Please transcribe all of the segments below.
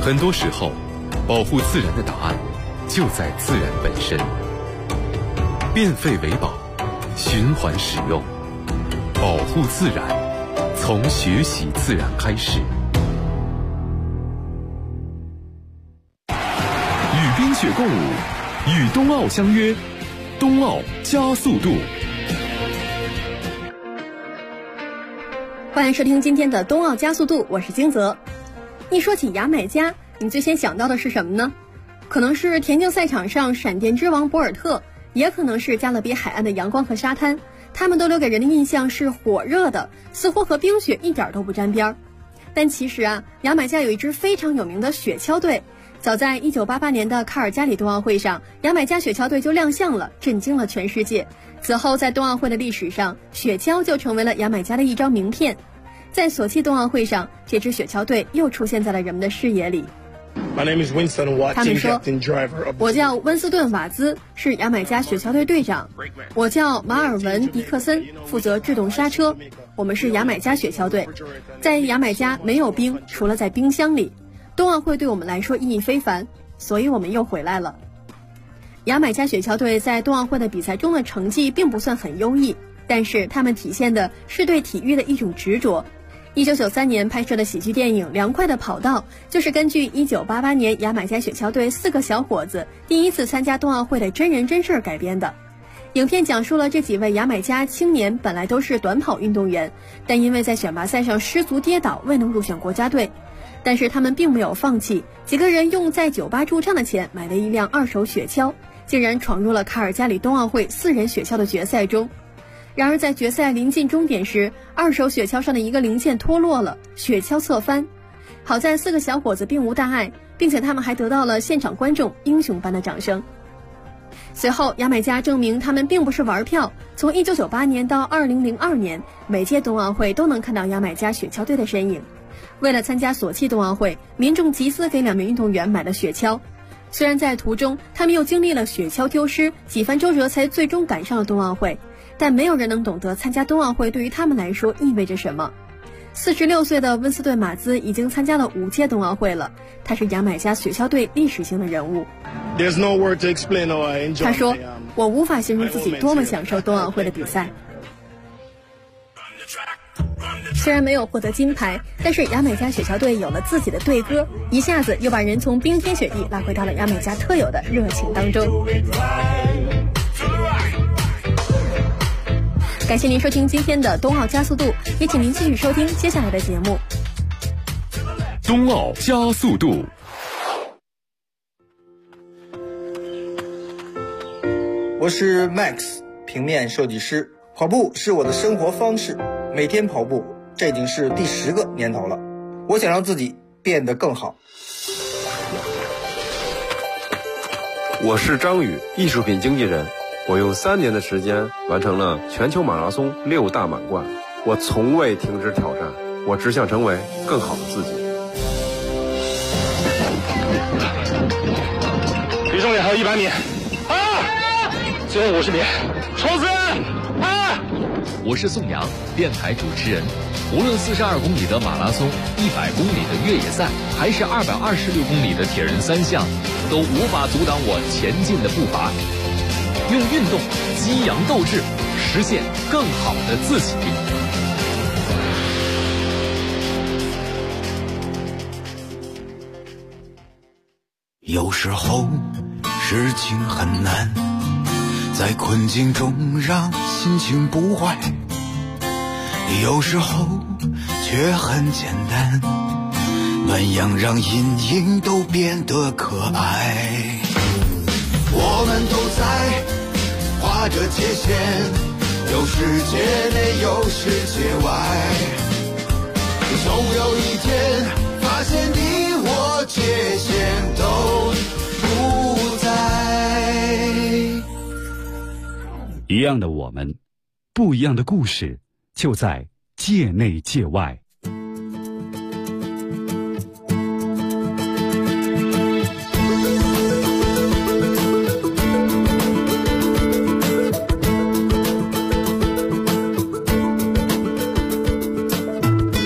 很多时候，保护自然的答案就在自然本身。变废为宝，循环使用，保护自然，从学习自然开始。与冰雪共舞，与冬奥相约，冬奥加速度。 欢迎收听今天的冬奥加速度，我是金泽。一说起牙买加，你最先想到的是什么呢？可能是田径赛场上闪电之王博尔特，也可能是加勒比海岸的阳光和沙滩，他们都留给人的印象是火热的，似乎和冰雪一点都不沾边。但其实牙买加有一支非常有名的雪橇队。早在1988年的卡尔加里冬奥会上，牙买加雪橇队就亮相了，震惊了全世界。此后在冬奥会的历史上，雪橇就成为了牙买加的一张名片。在索契冬奥会上，这支雪橇队又出现在了人们的视野里。 他们说， 我叫温斯顿·瓦兹，是牙买加雪橇队队长。我叫马尔文·迪克森，负责制动刹车。我们是牙买加雪橇队。在牙买加没有冰，除了在冰箱里。冬奥会对我们来说意义非凡，所以我们又回来了。牙买加雪橇队在冬奥会的比赛中的成绩并不算很优异，但是他们体现的是对体育的一种执着。1993年拍摄的喜剧电影《凉快的跑道》就是根据1988年牙买加雪橇队4个小伙子第一次参加冬奥会的真人真事改编的。影片讲述了这几位牙买加青年本来都是短跑运动员，但因为在选拔赛上失足跌倒，未能入选国家队。但是他们并没有放弃，几个人用在酒吧驻唱的钱买了一辆二手雪橇，竟然闯入了卡尔加里冬奥会4人雪橇的决赛中。然而在决赛临近终点时，二手雪橇上的一个零件脱落了，雪橇侧翻。好在4个小伙子并无大碍，并且他们还得到了现场观众英雄般的掌声。随后牙买加证明他们并不是玩票，从1998年到2002年，每届冬奥会都能看到牙买加雪橇队的身影。为了参加索契冬奥会，民众集资给2名运动员买了雪橇。虽然在途中他们又经历了雪橇丢失，几番周折才最终赶上了冬奥会，但没有人能懂得参加冬奥会对于他们来说意味着什么。46岁的温斯顿·马兹已经参加了5届冬奥会了，他是牙买加雪橇队历史性的人物。他说，我无法形容自己多么享受冬奥会的比赛。虽然没有获得金牌，但是牙买加雪橇队有了自己的队歌，一下子又把人从冰天雪地拉回到了牙买加特有的热情当中。感谢您收听今天的冬奥加速度，也请您继续收听接下来的节目。 冬奥加速度。 我是 Max， 平面设计师。跑步是我的生活方式，每天跑步，这已经是第10个年头了。我想让自己变得更好。 我是张宇，艺术品经纪人。我用3年的时间完成了全球马拉松6大满贯。我从未停止挑战，我只想成为更好的自己。 离终点还有100米，最后50米，冲刺！ 我是宋阳，电台主持人。无论42公里的马拉松、100公里的越野赛，还是226公里的铁人3项，都无法阻挡我前进的步伐。用运动激扬斗志，实现更好的自己。 有时候事情很难，在困境中让心情不坏，有时候却很简单，暖阳让阴影都变得可爱。我们都在画着界限，有世界内有世界外，总有一天发现你我界限都不在。 一样的我们，不一样的故事，就在界内界外。 欢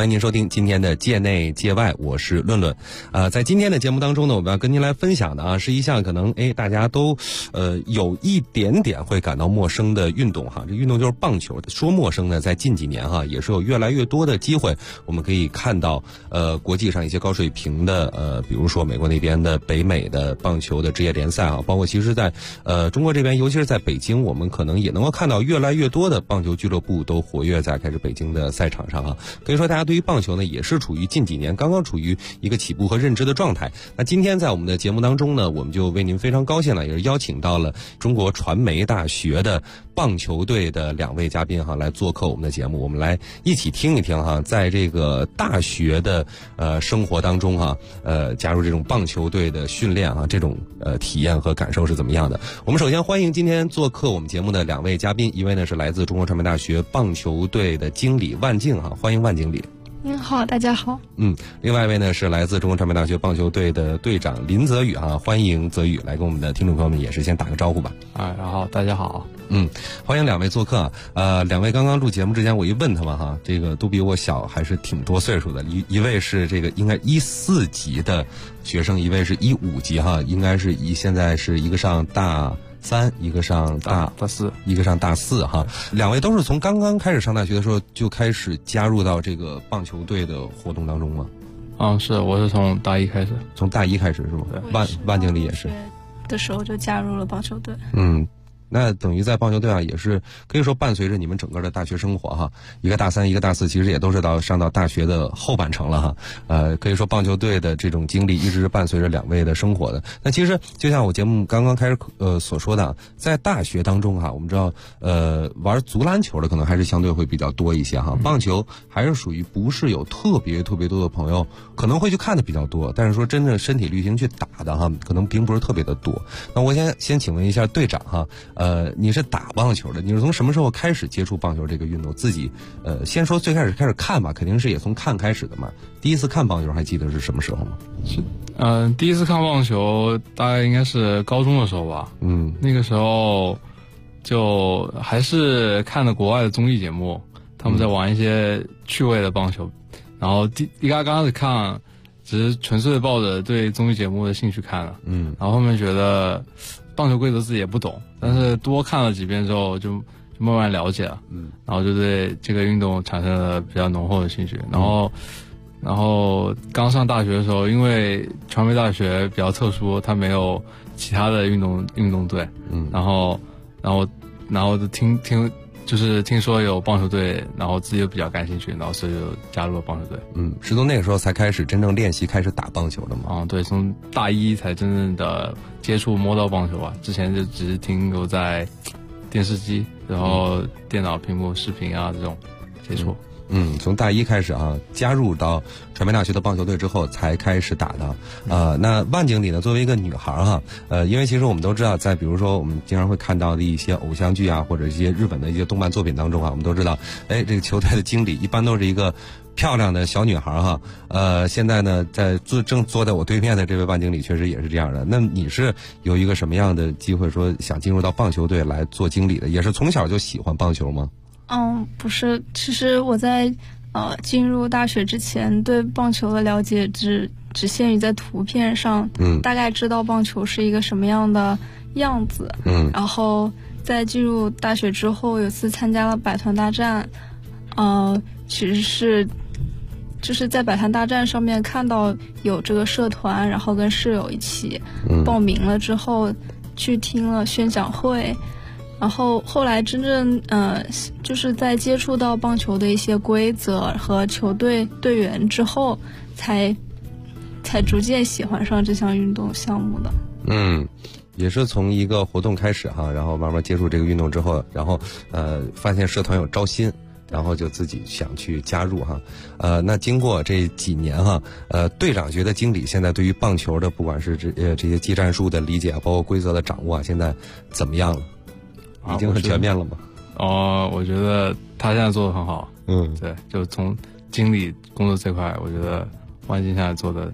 欢迎您收听今天的界内界外，我是论论。在今天的节目当中呢，我们要跟您来分享的啊，是一项可能大家都有一点点会感到陌生的运动哈。这运动就是棒球。说陌生呢，在近几年哈，也是有越来越多的机会，我们可以看到国际上一些高水平的比如说美国那边的北美的棒球的职业联赛啊，包括其实在中国这边，尤其是在北京，我们可能也能够看到越来越多的棒球俱乐部都活跃在开始北京的赛场上啊。可以说大家对于棒球呢也是处于近几年刚刚处于一个起步和认知的状态。那今天在我们的节目当中呢，我们就为您非常高兴了，也是邀请到了中国传媒大学的棒球队的2位嘉宾哈，来做客我们的节目。我们来一起听一听哈，在这个大学的生活当中哈，加入这种棒球队的训练啊，这种体验和感受是怎么样的？我们首先欢迎今天做客我们节目的2位嘉宾，一位呢是来自中国传媒大学棒球队的经理万静哈，欢迎万经理。 您好，大家好。 另外一位呢是来自中国传媒大学棒球队的队长林泽宇哈，欢迎泽宇来跟我们的听众朋友们也是先打个招呼吧。 然后大家好。 欢迎2位做客啊。2位刚刚录节目之前，我一问他们哈，这个都比我小，还是挺多岁数的。一位是这个应该14级的学生，一位是15级哈，应该是现在是一个上大3，一个上大4，一个上大4哈。2位都是从刚刚开始上大学的时候就开始加入到这个棒球队的活动当中吗？ 是，我是从大1开始。 从大1开始是吗？万经理也是。 的时候就加入了棒球队。 那等于在棒球队啊，也是可以说伴随着你们整个的大学生活哈。一个大3，一个大4，其实也都是上到大学的后半程了哈。可以说棒球队的这种经历一直是伴随着2位的生活的。那其实就像我节目刚刚开始所说的，在大学当中哈，我们知道玩足篮球的可能还是相对会比较多一些哈。棒球还是属于不是有特别多的朋友可能会去看的比较多，但是说真正身体力行去打的哈，可能并不是特别的多。那我先请问一下队长哈。你是打棒球的，你是从什么时候开始接触棒球这个运动？自己先说最开始看吧，肯定是也从看开始的嘛。第一次看棒球还记得是什么时候吗？ 是，第一次看棒球大概应该是高中的时候吧。那个时候就还是看的国外的综艺节目，他们在玩一些趣味的棒球，然后刚开始看只是纯粹抱着对综艺节目的兴趣看了，然后后面觉得棒球规则自己也不懂，但是多看了几遍之后就慢慢了解了，然后就对这个运动产生了比较浓厚的兴趣。然后刚上大学的时候，因为传媒大学比较特殊，它没有其他的运动队，然后就听说有棒球队，然后自己又比较感兴趣，然后所以就加入了棒球队。 是从那个时候才开始真正练习开始打棒球的吗？ 对，从大1才真正的接触摸到棒球吧，之前就只是停留在电视机，然后电脑屏幕视频啊这种接触。 从大1开始啊，加入到传媒大学的棒球队之后才开始打的。那万经理呢，作为一个女孩哈，因为其实我们都知道，在比如说我们经常会看到的一些偶像剧啊，或者一些日本的一些动漫作品当中啊，我们都知道，这个球队的经理一般都是一个漂亮的小女孩哈。现在呢，正坐在我对面的这位万经理确实也是这样的。那你是有一个什么样的机会说想进入到棒球队来做经理的？也是从小就喜欢棒球吗？ 不是，其实我在进入大学之前对棒球的了解只限于在图片上，大概知道棒球是一个什么样的样子。然后在进入大学之后，有次参加了百团大战，其实是就是在百团大战上面看到有这个社团，然后跟室友一起报名了之后，去听了宣讲会。然后后来真正就是在接触到棒球的一些规则和球队队员之后，才逐渐喜欢上这项运动项目的。 也是从一个活动开始哈，然后慢慢接触这个运动之后，然后发现社团有招新，然后就自己想去加入哈。那经过这几年哈，队长觉得经理现在对于棒球的不管是这些技战术的理解，包括规则的掌握啊，现在怎么样了？已经很全面了吗？ 我觉得他现在做得很好。对，就从经理工作这块，我觉得万金现在做的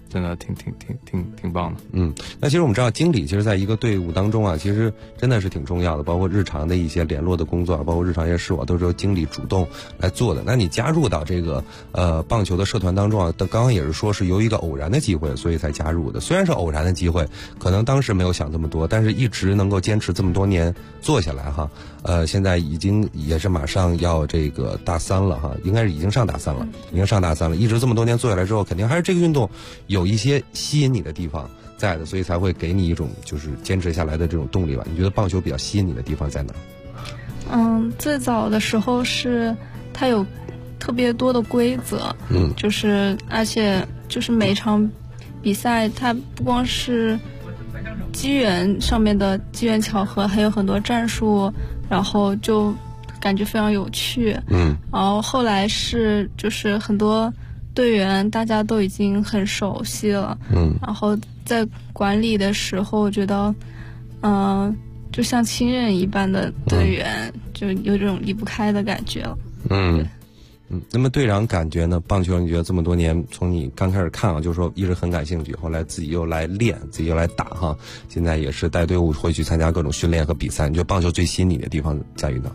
真的挺棒的。 那其实我们知道经理其实在一个队伍当中啊，其实真的是挺重要的，包括日常的一些联络的工作，包括日常一些事务都是由经理主动来做的。那你加入到这个棒球的社团当中啊，刚刚也是说是由一个偶然的机会所以才加入的。虽然是偶然的机会，可能当时没有想这么多，但是一直能够坚持这么多年做下来哈。现在已经也是马上要这个大3了哈，应该是已经上大3了，一直这么多年做下来之后，肯定还是这个运动有一些吸引你的地方在的，所以才会给你一种就是坚持下来的这种动力吧。你觉得棒球比较吸引你的地方在哪？ 最早的时候是它有特别多的规则，就是而且就是每场比赛它不光是机缘上面的机缘巧合，还有很多战术，然后就感觉非常有趣。然后后来是就是很多队员大家都已经很熟悉了，然后在管理的时候我觉得就像亲人一般的队员，就有这种离不开的感觉了。 那么队长感觉呢？棒球你觉得这么多年，从你刚开始看啊，就是说一直很感兴趣，后来自己又来练，自己又来打哈，现在也是带队伍会去参加各种训练和比赛。你觉得棒球最吸引你的地方在于哪？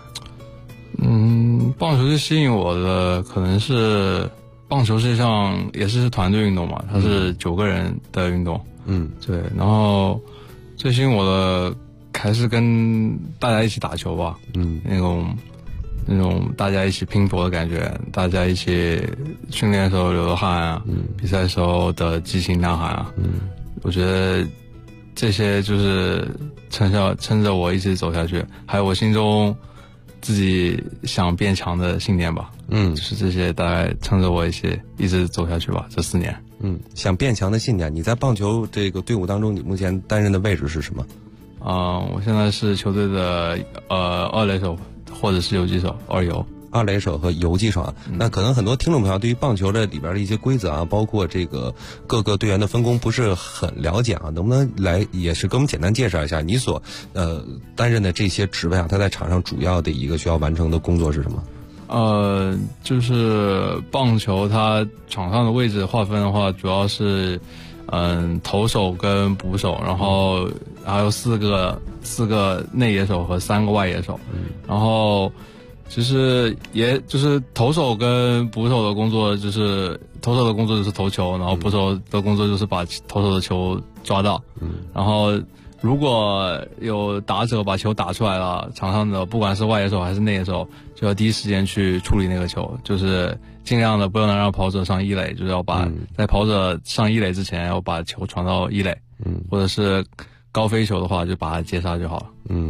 棒球最吸引我的可能是棒球实际上也是团队运动嘛，它是9个人的运动。对，然后最吸引我的还是跟大家一起打球吧。那种大家一起拼搏的感觉，大家一起训练的时候流的汗啊，比赛的时候的激情呐喊啊，我觉得这些就是撑着我一直走下去，还有我心中自己想变强的信念吧。就是这些大概撑着我一直走下去吧，这4年。 想变强的信念，你在棒球这个队伍当中，你目前担任的位置是什么？ 我现在是球队的2垒手。或者是游击手，2游 ，2垒手和游击手啊。那可能很多听众朋友对于棒球的里边的一些规则啊，包括这个各个队员的分工不是很了解啊，能不能来也是给我们简单介绍一下你所担任的这些职位啊？他在场上主要的一个需要完成的工作是什么？ 就是棒球它场上的位置划分的话，主要是投手跟捕手，然后还有四个内野手和3个外野手。然后其实也就是投手跟捕手的工作，就是投手的工作就是投球，然后捕手的工作就是把投手的球抓到。然后如果有打者把球打出来了，场上的不管是外野手还是内野手，就要第一时间去处理那个球，就是尽量的不能让跑者上1垒，就是要把在跑者上1垒之前要把球传到1垒，或者是高飞球的话就把它接杀就好了。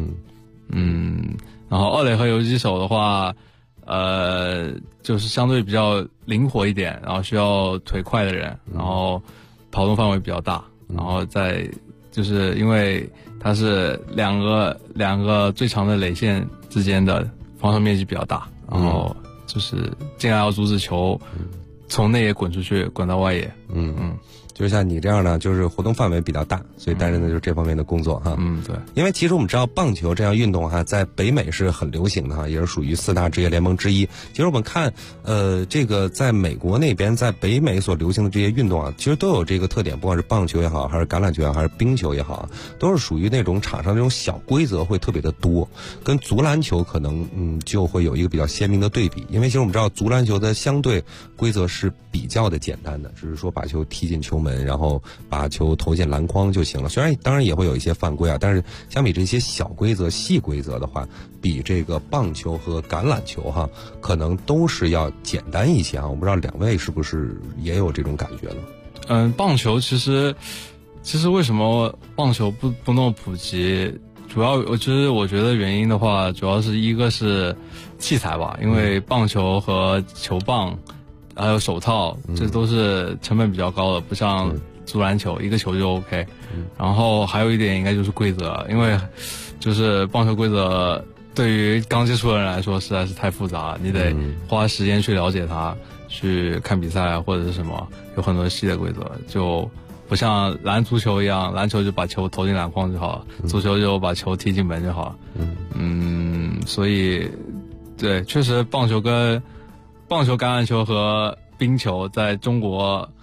然后2垒和游击手的话，就是相对比较灵活一点，然后需要腿快的人，然后跑动范围比较大，然后再就是因为它是两个最长的垒线之间的防守面积比较大，然后就是尽量要阻止球从内野滚出去，滚到外野。 就像你这样呢，就是活动范围比较大，所以担任的就是这方面的工作哈。 对。 因为其实我们知道棒球这样运动哈，在北美是很流行的哈，也是属于4大职业联盟之一。其实我们看，这个在美国那边，在北美所流行的这些运动啊，其实都有这个特点，不管是棒球也好，还是橄榄球也好，还是冰球也好啊，都是属于那种场上那种小规则会特别的多，跟足篮球可能就会有一个比较鲜明的对比。因为其实我们知道足篮球的相对规则是比较的简单的，只是说把球踢进球门，然后把球投进篮筐就行了。虽然当然也会有一些犯规啊，但是相比这些小规则细规则的话，比这个棒球和橄榄球哈，可能都是要简单一些啊。我不知道2位是不是也有这种感觉呢？ 棒球其实为什么棒球不那么普及，主要我觉得原因的话，主要是一个是器材吧，因为棒球和球棒还有手套，这都是成本比较高的，不像足篮球一个球就 OK。然后还有一点应该就是规则，因为就是棒球规则对于刚接触的人来说实在是太复杂了，你得花时间去了解它，去看比赛或者是什么，有很多细的规则，就不像足球一样，篮球就把球投进篮筐就好了，足球就把球踢进门就好了。所以对，确实棒球、橄榄球和冰球在中国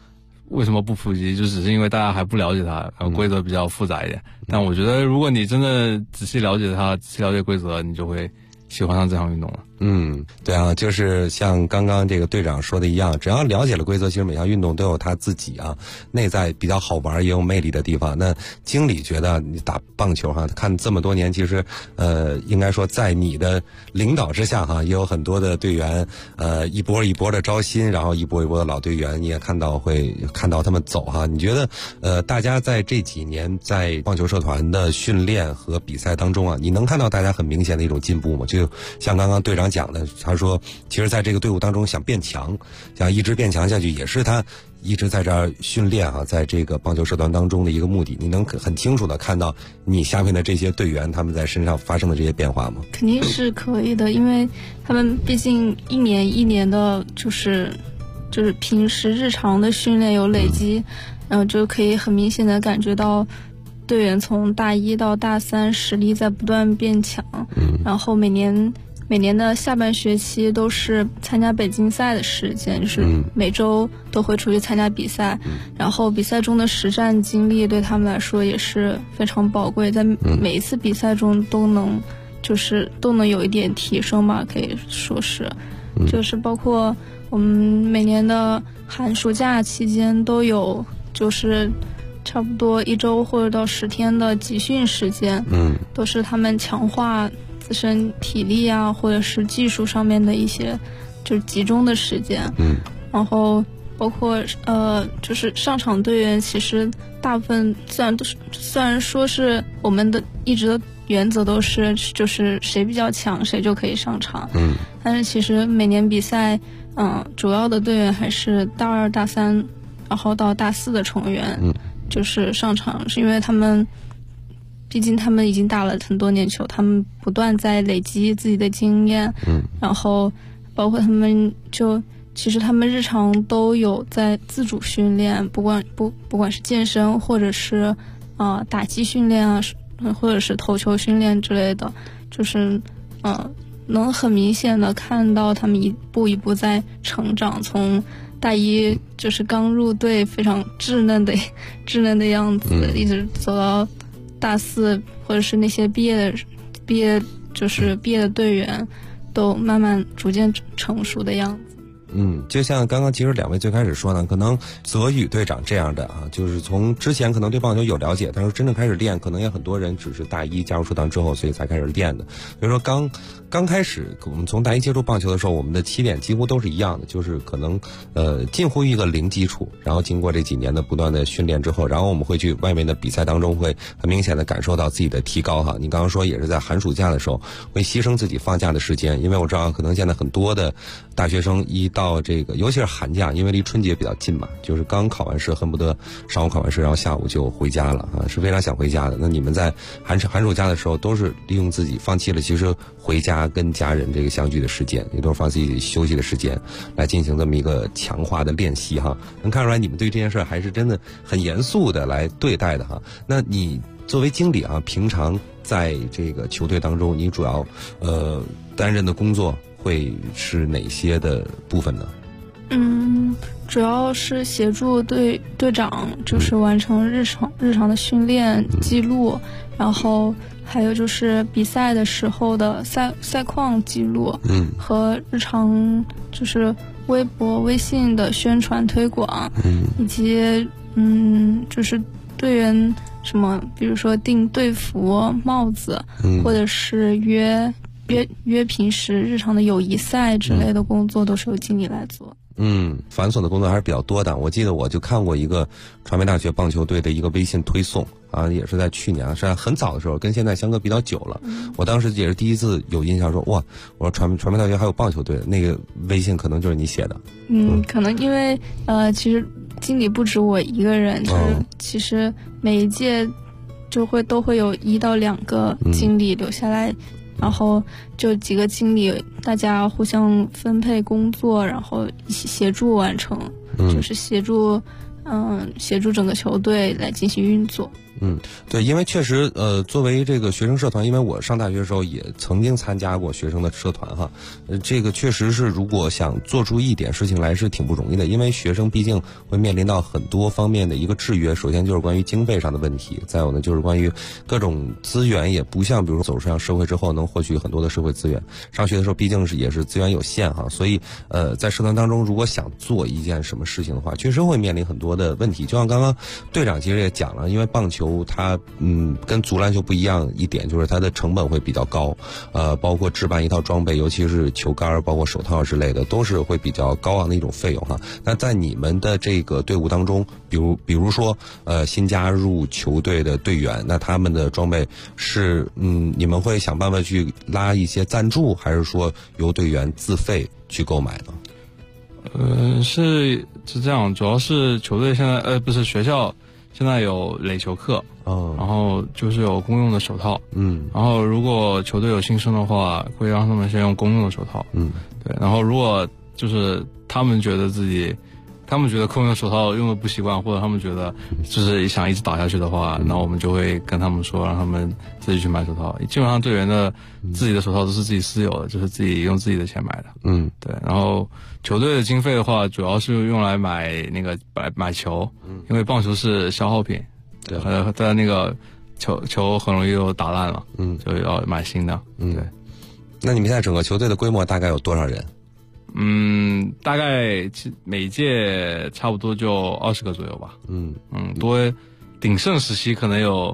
为什么不普及，就只是因为大家还不了解它，然后规则比较复杂一点。但我觉得如果你真的仔细了解它，仔细了解规则，你就会喜欢上这项运动了。 对啊，就是像刚刚这个队长说的一样，只要了解了规则，其实每项运动都有它自己内在比较好玩也有魅力的地方。那经理觉得你打棒球看这么多年，其实应该说在你的领导之下也有很多的队员一波一波的招新，然后一波一波的老队员，你也会看到他们走你觉得大家在这几年在棒球社团的训练和比赛当中你能看到大家很明显的一种进步吗？就像刚刚队长讲的，他说其实在这个队伍当中想变强，想一直变强下去，也是他一直在这儿训练在这个棒球社团当中的一个目的。你能很清楚的看到你下面的这些队员他们在身上发生的这些变化吗？ 肯定是可以的，因为他们毕竟一年一年的就是平时日常的训练有累积，然后就可以很明显的感觉到队员从大一到大三实力在不断变强，然后每年的下半学期都是参加北京赛的时间，就是每周都会出去参加比赛，然后比赛中的实战经历对他们来说也是非常宝贵，在每一次比赛中都能有一点提升吧，可以说是，就是包括我们每年的寒暑假期间都有就是差不多1周或者到10天的集训时间，都是他们强化自身体力或者是技术上面的一些就是集中的时间，然后包括就是上场队员，其实大部分虽然说是我们的一直的原则都是就是谁比较强谁就可以上场，但是其实每年比赛主要的队员还是大2大3然后到大4的成员就是上场，是因为毕竟他们已经打了很多年球，他们不断在累积自己的经验，然后包括他们其实他们日常都有在自主训练，不管是健身或者是打击训练或者是投球训练之类的，就是能很明显的看到他们一步一步在成长，从大一就是刚入队非常稚嫩的样子，一直走到大4或者是那些毕业的队员都慢慢逐渐成熟的样子。 就像刚刚其实两位最开始说呢，可能泽宇队长这样的就是从之前可能对棒球有了解，但是真正开始练，可能也很多人只是大一加入社团之后，所以才开始练的。比如说刚开始我们从大一接触棒球的时候，我们的起点几乎都是一样的，就是可能近乎于一个零基础，然后经过这几年的不断的训练之后，然后我们会去外面的比赛当中会很明显的感受到自己的提高你刚刚说也是在寒暑假的时候会牺牲自己放假的时间，因为我知道可能现在很多的大学生一到这个尤其是寒假，因为离春节比较近嘛，就是刚考完试恨不得上午考完试然后下午就回家了是非常想回家的。那你们在寒暑假的时候都是利用自己放弃了其实回家跟家人这个相聚的时间，也都是放自己休息的时间来进行这么一个强化的练习能看出来你们对这件事还是真的很严肃的来对待的那你作为经理平常在这个球队当中你主要担任的工作会是哪些的部分呢？ 主要是协助队长就是完成日常的训练记录，然后还有就是比赛的时候的赛况记录，和日常就是微博微信的宣传推广，以及就是队员什么比如说订队服帽子，或者是约平时日常的友谊赛之类的工作都是由经理来做。 繁琐的工作还是比较多的。我记得我就看过一个传媒大学棒球队的一个微信推送也是在去年，是很早的时候，跟现在相隔比较久了。我当时也是第一次有印象说哇，我说传媒大学还有棒球队，那个微信可能就是你写的。 可能因为其实经理不止我一个人，就是其实每一届都会有1到2个经理留下来，然后就几个经理大家互相分配工作，然后一起协助完成，就是协助协助整个球队来进行运作。 对，因为确实，作为这个学生社团，因为我上大学的时候也曾经参加过学生的社团哈，这个确实是如果想做出一点事情来是挺不容易的，因为学生毕竟会面临到很多方面的一个制约，首先就是关于经费上的问题，再有呢就是关于各种资源也不像比如走上社会之后能获取很多的社会资源，上学的时候毕竟也是资源有限哈，所以在社团当中如果想做一件什么事情的话，确实会面临很多的问题，就像刚刚队长其实也讲了，因为棒球它跟足篮球不一样一点，就是它的成本会比较高，包括置办一套装备，尤其是球杆包括手套之类的都是会比较高昂的一种费用哈。那在你们的这个队伍当中，比如说新加入球队的队员，那他们的装备是你们会想办法去拉一些赞助，还是说由队员自费去购买呢？ 是这样，主要是球队现在不是学校现在有垒球课，然后就是有公用的手套，然后如果球队有新生的话，会让他们先用公用的手套，对，然后如果就是他们觉得公用的手套用的不习惯，或者他们觉得就是想一直打下去的话，那我们就会跟他们说，让他们自己去买手套。基本上队员的自己的手套都是自己私有的，就是自己用自己的钱买的。对。然后球队的经费的话，主要是用来买球，因为棒球是消耗品，对，在那个球很容易就打烂了，就要买新的。对。 那你们现在整个球队的规模大概有多少人？ 大概每届差不多就20个左右吧。多，鼎盛时期可能有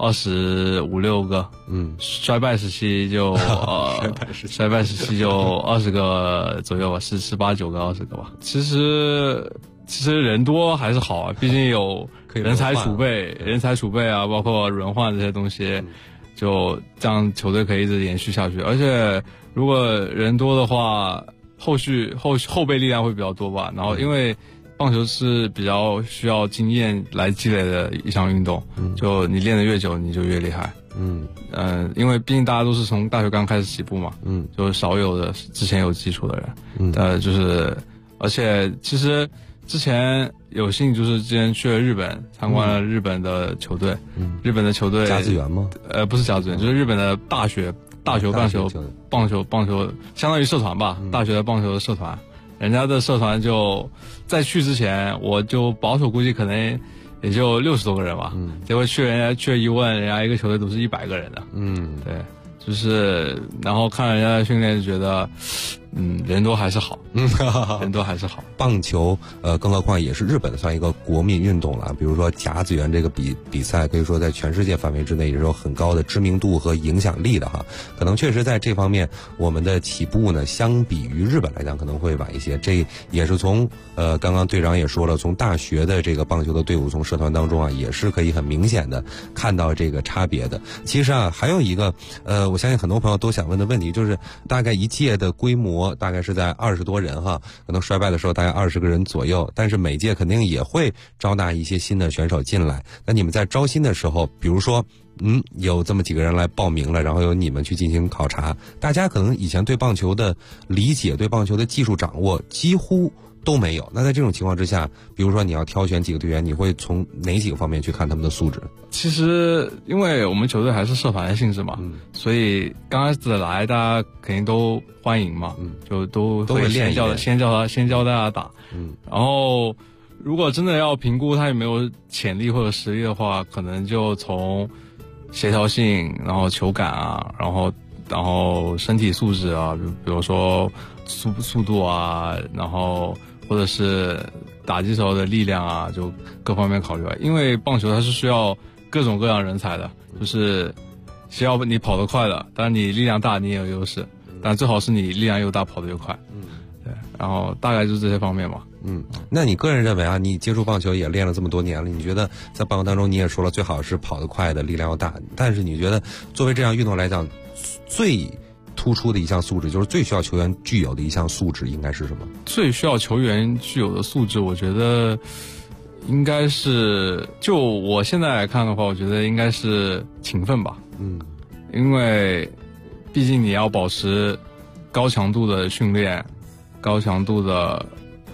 25、6个。衰败时期就衰败时期就20个左右吧，18、9个、20个吧。其实人多还是好啊，毕竟有人才储备啊，包括轮换这些东西，就这样球队可以一直延续下去。而且如果人多的话，后备力量会比较多吧，然后因为棒球是比较需要经验来积累的一项运动，就你练得越久你就越厉害。因为毕竟大家都是从大学刚开始起步嘛，就少有的之前有基础的人，而且其实之前有幸就是之前去了日本，参观了日本的球队，日本的球队甲子园吗？ 不是甲子园，就是日本的大学棒球相当于社团吧，大学的棒球的社团，人家的社团就在去之前，我就保守估计可能也就60多个人吧，结果人家去一问，人家一个球队都是100个人的，对，就是然后看人家的训练就觉得，人多还是好，人多还是好。 棒球，更何况也是日本算一个国民运动了。比如说甲子园这个比赛，可以说在全世界范围之内也是有很高的知名度和影响力的哈。可能确实在这方面，我们的起步呢，相比于日本来讲可能会晚一些。这也是从刚刚队长也说了，从大学的这个棒球的队伍，从社团当中啊，也是可以很明显的看到这个差别的。其实啊，还有一个我相信很多朋友都想问的问题，就是大概一届的规模大概是在20多人哈，可能衰败的时候大概20个人左右，但是每届肯定也会招纳一些新的选手进来。那你们在招新的时候，比如说有这么几个人来报名了，然后由你们去进行考察，大家可能以前对棒球的理解，对棒球的技术掌握几乎都没有。那在这种情况之下，比如说你要挑选几个队员，你会从哪几个方面去看他们的素质？ 其实因为我们球队还是社团的性质嘛，所以刚开始来大家肯定都欢迎嘛，就都会先教大家打，然后如果真的要评估他有没有潜力或者实力的话，可能就从协调性，然后球感啊，然后身体素质啊，比如说速度啊，然后或者是打击时候的力量啊，就各方面考虑吧。因为棒球它是需要各种各样人才的，就是需要你跑得快的，当然你力量大你也有优势，但最好是你力量又大跑得又快。对，然后大概就是这些方面吧。 那你个人认为啊，你接触棒球也练了这么多年了，你觉得在棒球当中你也说了最好是跑得快的，力量要大，但是你觉得作为这样运动来讲，最突出的一项素质，就是最需要球员具有的一项素质应该是什么？最需要球员具有的素质，我觉得应该是，就我现在来看的话，我觉得应该是勤奋吧。因为毕竟你要保持高强度的训练，高强度的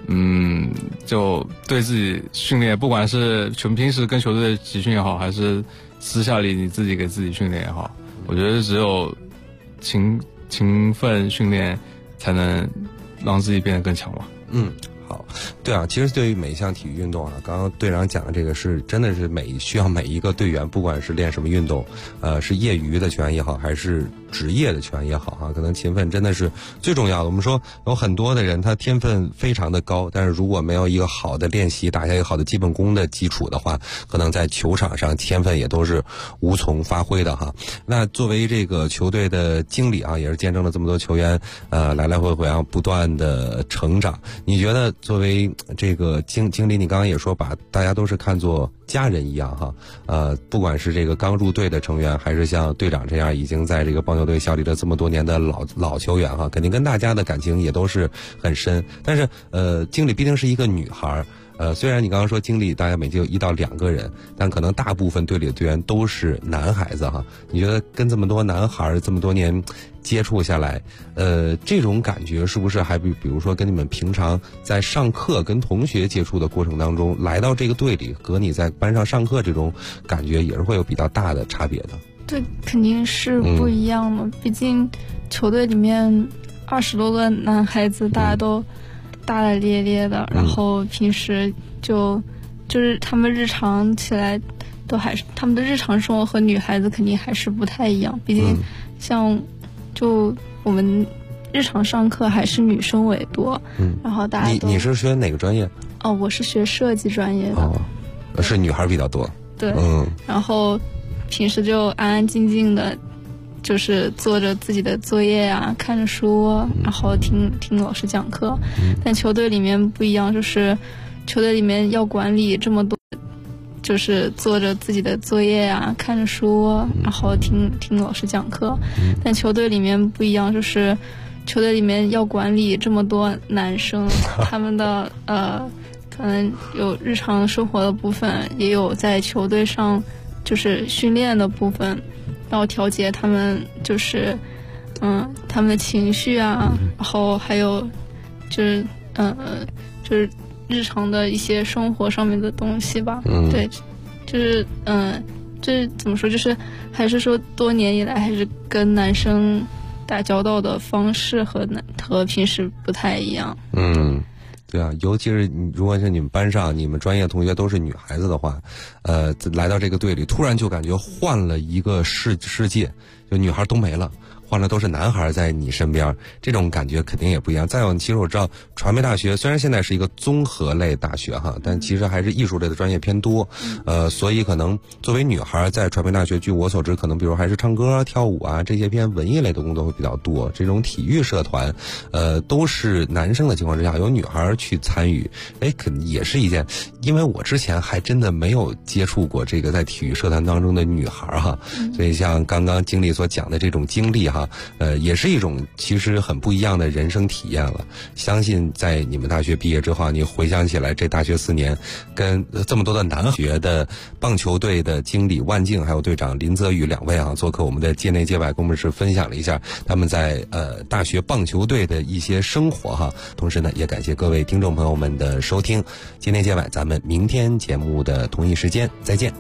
就对自己训练，不管是平时跟球队集训也好，还是私下里你自己给自己训练也好，我觉得只有勤奋训练才能让自己变得更强吧。 好，对啊，其实对于每一项体育运动啊，刚刚队长讲的这个是真的是需要每一个队员，不管是练什么运动，是业余的球员也好，还是职业的球员也好可能勤奋真的是最重要的。我们说有很多的人他天分非常的高，但是如果没有一个好的练习，打下一个好的基本功的基础的话，可能在球场上天分也都是无从发挥的那作为这个球队的经理也是见证了这么多球员来来回回不断的成长。你觉得作为这个经理，你刚刚也说把大家都是看作家人一样不管是这个刚入队的成员，还是像队长这样已经在这个棒球队效力了这么多年的老球员肯定跟大家的感情也都是很深。但是经理毕竟是一个女孩虽然你刚刚说经理大概每季有1到2个人，但可能大部分队里的队员都是男孩子你觉得跟这么多男孩这么多年接触下来，这种感觉是不是还比如说跟你们平常在上课跟同学接触的过程当中，来到这个队里和你在班上上课这种感觉也是会有比较大的差别的？ 对，肯定是不一样的。毕竟球队里面20多个男孩子，大家都大大咧咧的，然后平时就是他们日常起来都还是他们的日常生活和女孩子肯定还是不太一样。毕竟像就我们日常上课还是女生为多，然后大家都你是学哪个专业？ 我是学设计专业的。 是女孩比较多。 对，然后平时就安安静静的，就是做着自己的作业啊，看着书，然后听老师讲课。但球队里面不一样，就是球队里面要管理这么多，就是做着自己的作业啊，看着书，然后听老师讲课。但球队里面不一样，就是球队里面要管理这么多男生，他们的可能有日常生活的部分，也有在球队上就是训练的部分，然后调节他们就是他们的情绪啊，然后还有就是就是日常的一些生活上面的东西吧。对，就是这怎么说，就是还是说多年以来还是跟男生打交道的方式和平时不太一样。 对啊，尤其是如果是你们班上你们专业同学都是女孩子的话，来到这个队里，突然就感觉换了一个世界，就女孩都没了，换了都是男孩在你身边，这种感觉肯定也不一样。再有，其实我知道传媒大学虽然现在是一个综合类大学但其实还是艺术类的专业偏多，所以可能作为女孩在传媒大学，据我所知，可能比如还是唱歌跳舞这些偏文艺类的工作会比较多。这种体育社团都是男生的情况之下，有女孩去参与，肯定也是一件，因为我之前还真的没有接触过这个在体育社团当中的女孩所以像刚刚经理所讲的这种经历也是一种其实很不一样的人生体验了。相信在你们大学毕业之后，你回想起来这大学4年跟这么多的男学的棒球队的经理万静还有队长林泽宇2位做客我们的界内界外，跟我们是分享了一下他们在大学棒球队的一些生活同时呢，也感谢各位听众朋友们的收听。界内界外，咱们明天节目的同一时间再见。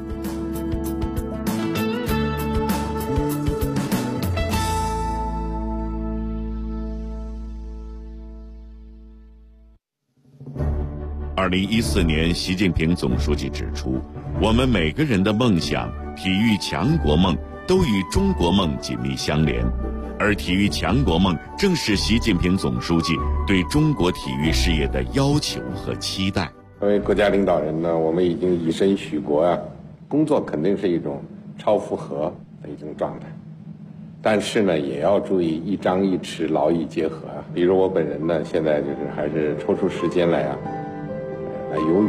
2014年，习近平总书记指出，我们每个人的梦想、体育强国梦都与中国梦紧密相连，而体育强国梦正是习近平总书记对中国体育事业的要求和期待。 作为国家领导人呢，我们已经以身许国工作肯定是一种超负荷的一种状态，但是呢，也要注意一张一弛，劳逸结合比如我本人呢，现在就是还是抽出时间来游泳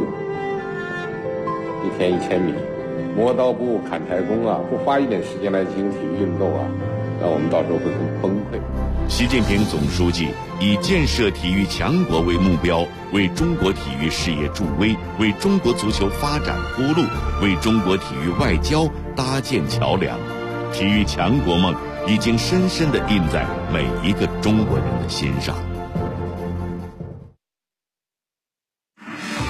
，1天1000米，磨刀不误砍柴工不花一点时间来进行体育运动那我们到时候会很崩溃。 习近平总书记以建设体育强国为目标，为中国体育事业助威，为中国足球发展铺路，为中国体育外交搭建桥梁。体育强国梦已经深深地印在每一个中国人的心上。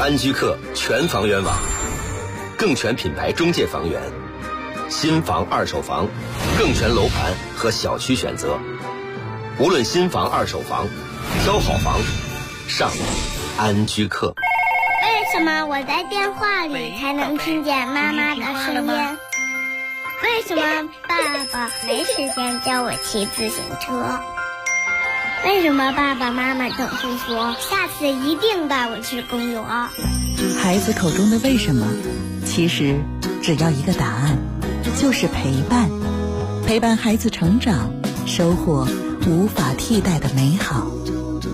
安居客全房源网，更全品牌中介房源，新房二手房，更全楼盘和小区选择。无论新房二手房，挑好房上安居客。 为什么我在电话里才能听见妈妈的声音？为什么爸爸没时间教我骑自行车？为什么爸爸妈妈总是说下次一定带我去公园？ 孩子口中的为什么，其实只要一个答案，就是陪伴。陪伴孩子成长，收获无法替代的美好。